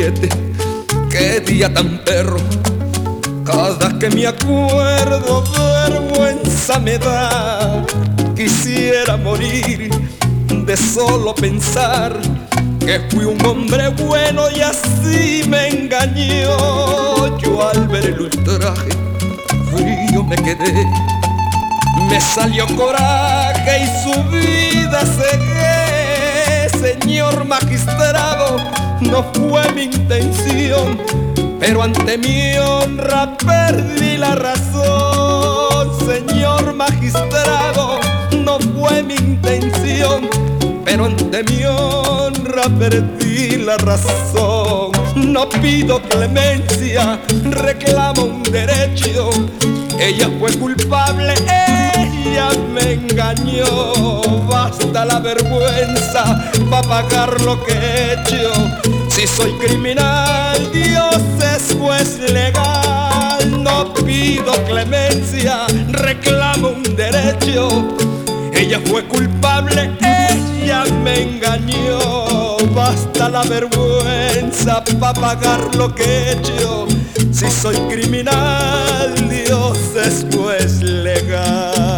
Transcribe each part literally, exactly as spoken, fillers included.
siete, qué día tan perro. Cada que me acuerdo, vergüenza me da. Quisiera morir de solo pensar que fui un hombre bueno y así me engañó. Yo al ver el ultraje frío me quedé, me salió coraje y su vida cegué. Señor magistrado, no fue mi intención, pero ante mi honra perdí la razón. Señor magistrado, no fue mi intención, pero ante mi honra perdí la razón. No pido clemencia, reclamo un derecho. Ella fue culpable, ella me engañó. Basta la vergüenza pa' pagar lo que he hecho. Si soy criminal, Dios es juez legal. No pido clemencia, reclamo un derecho. Ella fue culpable, ella me engañó. Basta la vergüenza pa' pagar lo que he hecho. Si soy criminal, Dios es juez legal.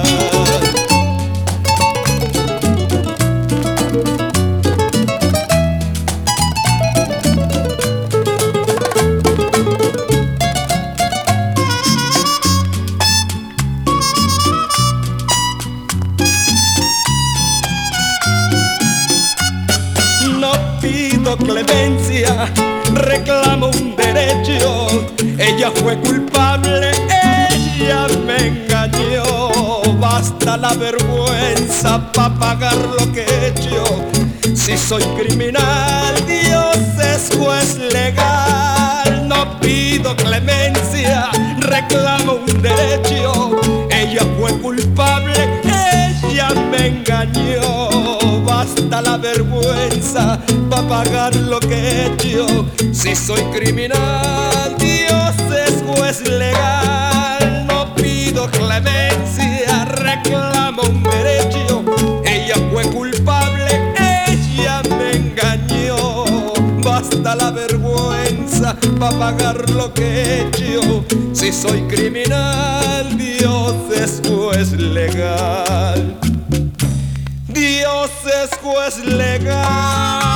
Pido clemencia, reclamo un derecho. Ella fue culpable, ella me engañó. Basta la vergüenza pa' pagar lo que he hecho. Si soy criminal, Dios es juez legal. No pido clemencia, reclamo un derecho. Ella fue culpable, ella me engañó. Basta la vergüenza pa' pagar lo que he hecho. Si soy criminal, Dios es juez legal. No pido clemencia, reclamo un derecho. Ella fue culpable, ella me engañó. Basta la vergüenza pa' pagar lo que he hecho. Si soy criminal, Dios es juez legal. Dios es juez legal.